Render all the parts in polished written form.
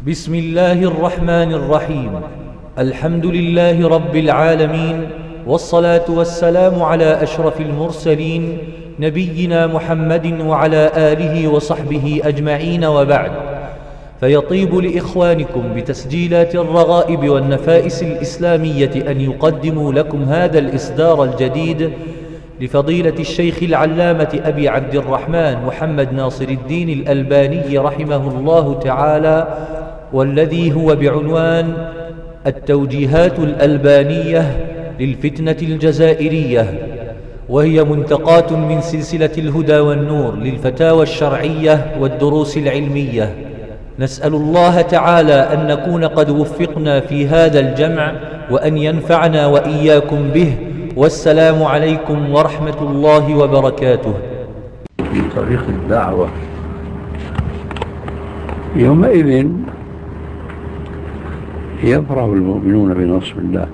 بسم الله الرحمن الرحيم. الحمد لله رب العالمين، والصلاة والسلام على أشرف المرسلين نبينا محمد وعلى آله وصحبه أجمعين، وبعد. فيطيب لإخوانكم بتسجيلات الرغائب والنفائس الإسلامية أن يقدموا لكم هذا الإصدار الجديد لفضيلة الشيخ العلامة أبي عبد الرحمن محمد ناصر الدين الألباني رحمه الله تعالى، والذي هو بعنوان التوجيهات الألبانية للفتنة الجزائرية، وهي منتقات من سلسلة الهدى والنور للفتاوى الشرعية والدروس العلمية. نسأل الله تعالى أن نكون قد وفقنا في هذا الجمع، وأن ينفعنا وإياكم به. والسلام عليكم ورحمة الله وبركاته. في طريق الدعوة يومئذ يفرح المؤمنون بنصر الله،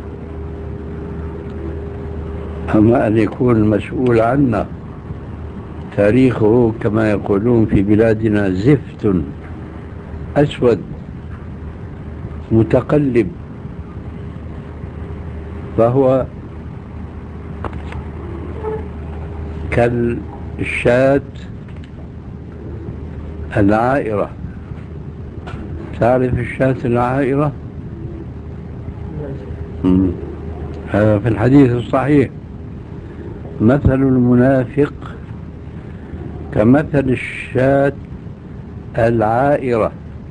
أما أن يكون المسؤول عنا تاريخه كما يقولون في بلادنا زفت أسود متقلب، فهو كالشاة العائرة. تعرف الشاة العائرة؟ هذا في الحديث الصحيح: مثل المنافق كمثل الشاة العائرة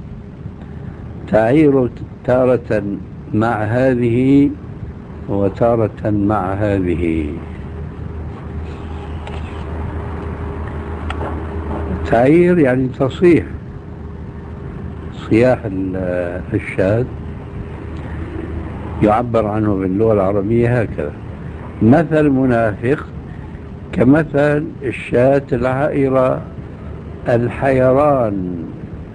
تعير تارة مع هذه وتارة مع هذه. تعير يعني تصيح، صياح الشاة يعبر عنه باللغة العربية هكذا: مثل منافق كمثل الشاة العائرة الحيران،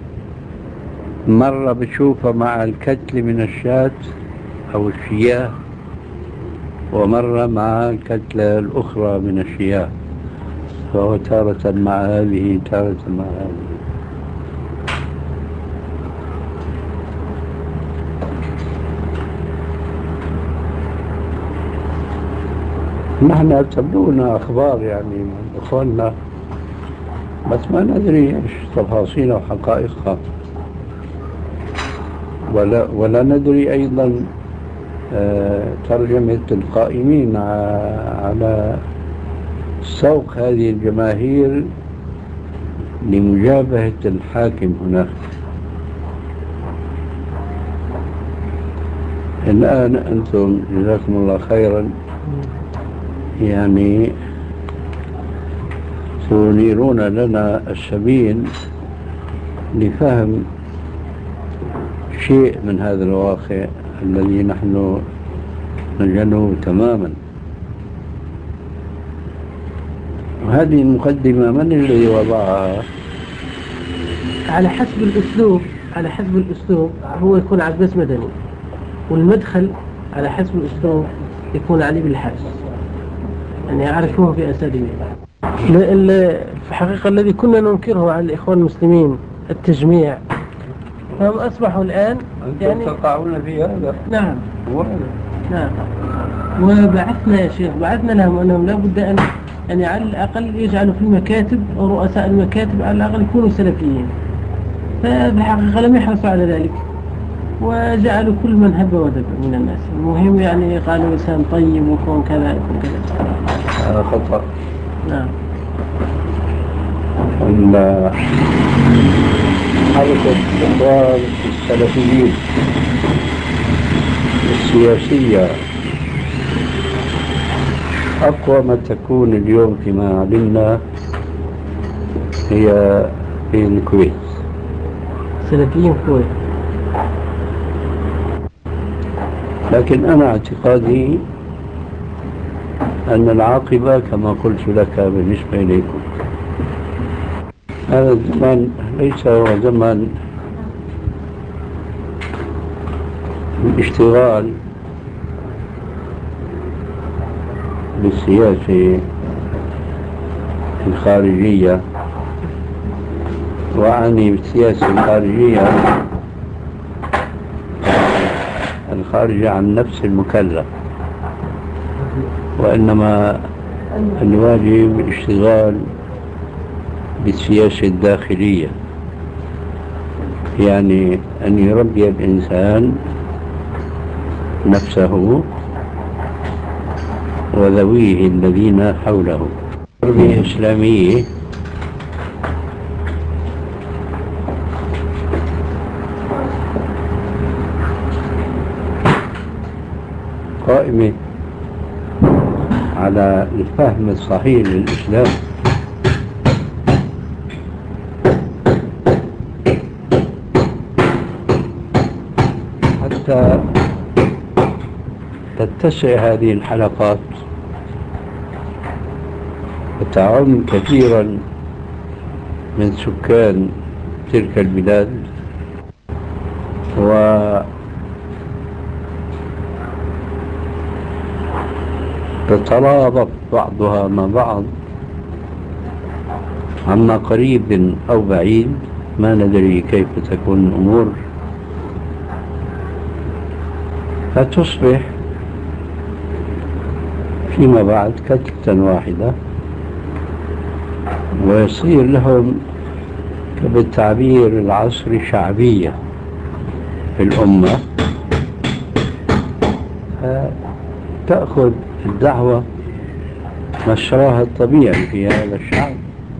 مرة بتشوفه مع الكتل من الشاة أو الشياه، ومرة مع الكتلة الأخرى من الشياه، فهو تارة مع هذه تارة مع هذه. نحن تبلغنا أخبار يعني من إخواننا، بس ما ندري إيش تفاصيلها وحقائقها، ولا ندري أيضا ترجمة القائمين على سوق هذه الجماهير لمجابهة الحاكم هناك. الآن أنتم جزاكم الله خيرا يعني تنيرون لنا السبيل لفهم شيء من هذا الواقع الذي نحن نجهله تماما. وهذه المقدمة من الذي وضعها؟ على حسب الأسلوب هو يكون عباس مدني، والمدخل على حسب الأسلوب يكون علي بالحاج، يعني يعرفوه بأساليبه. في الحقيقة الذي كنا ننكره على الإخوان المسلمين التجميع، فهم أصبحوا الآن يعني تقعون في هذا. نعم نعم. وبعثنا يا شيخ، بعثنا لهم أنهم لا بد أن يعني على الأقل يجعلوا في المكاتب أو رؤساء المكاتب على الأقل يكونوا سلفيين، فبالحقيقة لم يحرصوا على ذلك، وجعلوا كل من هب ودب من الناس. المهم يعني قالوا إنسان طيب وكون كذا يكون كذا. هذا خطأ. نعم. حركة إخوان السلفيين السياسية أقوى ما تكون اليوم فيما علمنا هي في الكويت. سلفيين الكويت. لكن أنا اعتقادي أن العاقبة كما قلت لك بالنسبة إليكم. هذا الزمان ليس هو زمان الاشتغال بالسياسة الخارجية، وأعني بالسياسة الخارجية يعني خارجة عن نفس المكلف، وإنما الواجب الاشتغال بالسياسة الداخلية، يعني أن يربي الإنسان نفسه وذويه الذين حوله تربية إسلامية قائمة على الفهم الصحيح للإسلام، حتى تتسع هذه الحلقات وتعم كثيرا من سكان تلك البلاد، وتترابط بعضها مع بعض عما قريب أو بعيد، ما ندري كيف تكون الأمور، فتصبح فيما بعد كتلة واحدة، ويصير لهم بالتعبير العصري شعبية في الأمة، تأخذ الدعوة مشراها الطبيعي في هذا الشعب،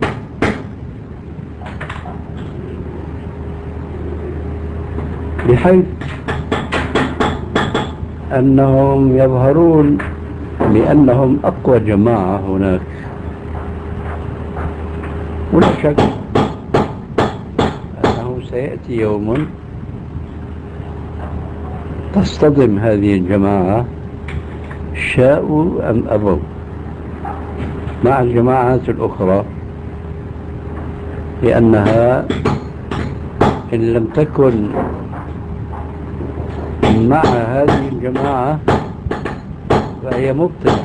بحيث أنهم يظهرون بأنهم أقوى جماعة هناك. ولا شك أنه سيأتي يوم تصطدم هذه الجماعة شاءوا أم أبوا مع الجماعات الأخرى، لأنها إن لم تكن مع هذه الجماعة فهي مبطلة،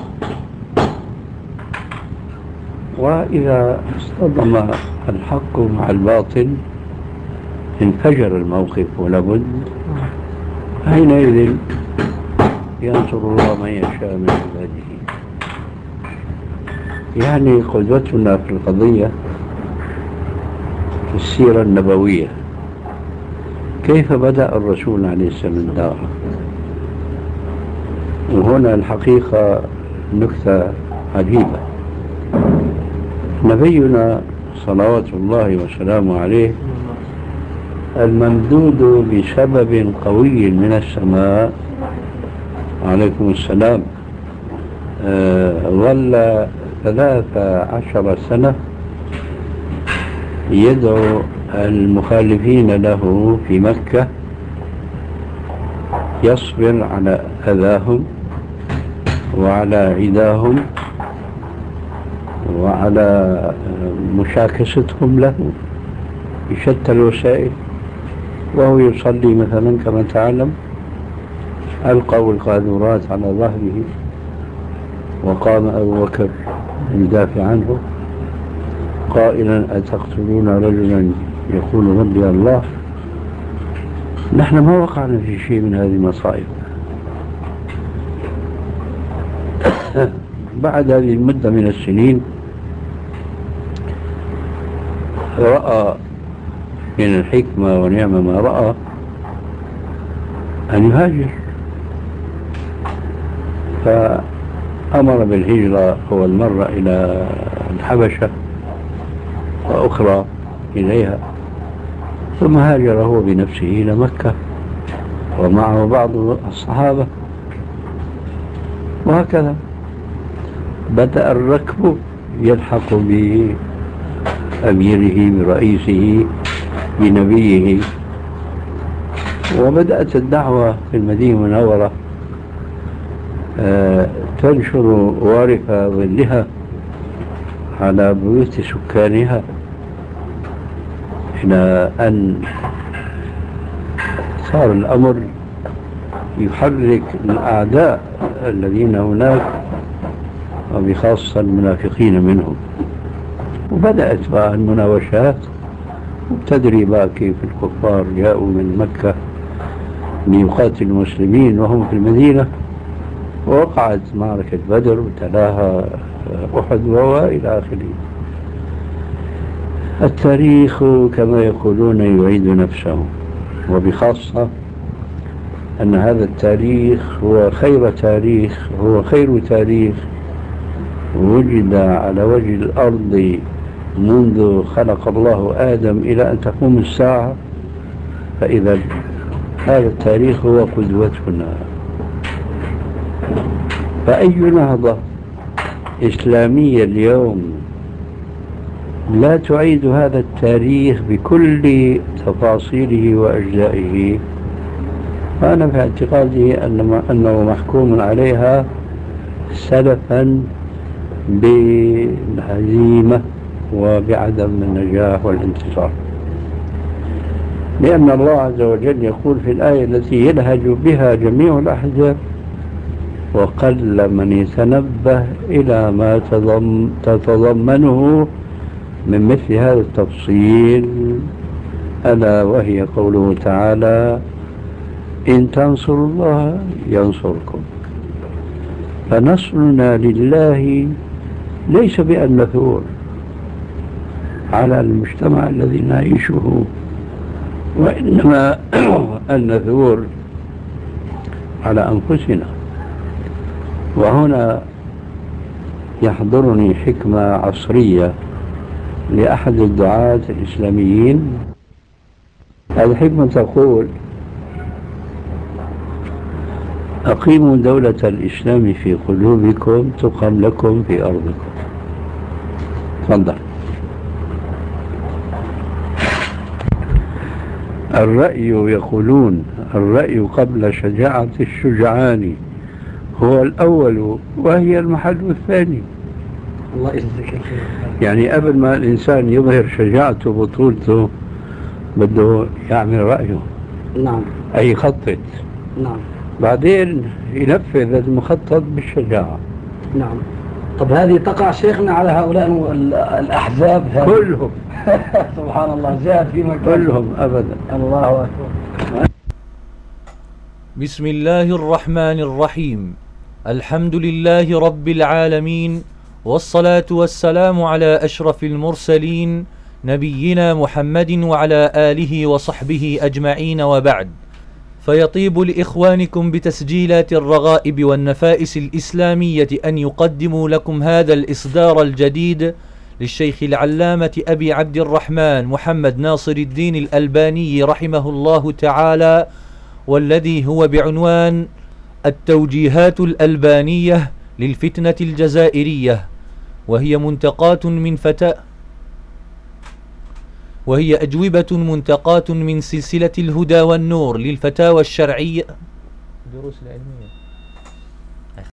وإذا اصطدم الحق مع الباطل انفجر الموقف، ولابد حينئذ ينصر الله من يشاء من عباده. يعني قدوتنا في القضية في السيرة النبوية، كيف بدأ الرسول عليه السلام الدعوة. وهنا الحقيقة نكتة عجيبة، نبينا صلوات الله وسلامه عليه الممدود بسبب قوي من السماء، عليكم السلام، ظل 13 سنة يدعو المخالفين له في مكة، يصبر على أذاهم وعلى عداهم وعلى مشاكستهم له بشتى الوسائل، وهو يصلي مثلا كما تعلم ألقوا القاذورات على ظهره، وقام أبو بكر يدافع عنه قائلا أتقتلون رجلا يقول ربي الله. نحن ما وقعنا في شيء من هذه المصائب. بعد هذه المدة من السنين رأى من الحكمة ونعم ما رأى أن يهاجر، فأمر بالهجرة أول مرة إلى الحبشة وأخرى إليها، ثم هاجر هو بنفسه إلى مكة ومعه بعض الصحابة، وهكذا بدأ الركب يلحق بأميره برئيسه بنبيه، وبدأت الدعوة في المدينة المنورة تنشر وارف ظلها على بيوت سكانها، إلى أن صار الأمر يحرك الأعداء الذين هناك، وبخاصة المنافقين منهم. وبدأت بقى المناوشات، وتدري بقى كيف الكفار جاءوا من مكة ليقاتل المسلمين وهم في المدينة، ووقعت معركة بدر وتلاها أحد وإلى آخره. التاريخ كما يقولون يعيد نفسه، وبخاصة أن هذا التاريخ هو خير تاريخ وجد على وجه الأرض منذ خلق الله آدم إلى أن تقوم الساعة. فإذا هذا التاريخ هو قدوتنا، فأي نهضة إسلامية اليوم لا تعيد هذا التاريخ بكل تفاصيله وأجزائه، فأنا في اعتقادي أنه محكوم عليها سلفا بالهزيمة وبعدم النجاح والانتصار، لأن الله عز وجل يقول في الآية التي يلهج بها جميع الأحزاب: وقل من يتنبه إلى ما تتضمنه من مثل هذا التفصيل، ألا وهي قوله تعالى: إن تنصروا الله ينصركم. فنصرنا لله ليس بأن نثور على المجتمع الذي نعيشه، وإنما أن نثور على أنفسنا. وهنا يحضرني حكمة عصرية لأحد الدعاة الإسلاميين. هذه الحكمة تقول: أقيموا دولة الإسلام في قلوبكم تقم لكم في أرضكم. تفضل. الرأي يقولون: الرأي قبل شجاعة الشجعان هو الأول وهي المحل الثاني. الله يجزيك. يعني قبل ما الإنسان يظهر شجاعته وبطولته بده يعمل رأيه. نعم. أي يخطط. نعم. بعدين ينفذ المخطط بالشجاعة. نعم. طب هذه تقع شيخنا على هؤلاء الأحزاب كلهم. سبحان الله، جاءت في مكان كلهم أبدا. الله أكبر. بسم الله الرحمن الرحيم. الحمد لله رب العالمين، والصلاة والسلام على أشرف المرسلين نبينا محمد وعلى آله وصحبه أجمعين، وبعد. فيطيب لإخوانكم بتسجيلات الرغائب والنفائس الإسلامية أن يقدموا لكم هذا الإصدار الجديد للشيخ العلامة أبي عبد الرحمن محمد ناصر الدين الألباني رحمه الله تعالى، والذي هو بعنوان التوجيهات الألبانية للفتنة الجزائرية، وهي أجوبة منتقاة من سلسلة الهدى والنور للفتاوى الشرعية دروس العلمية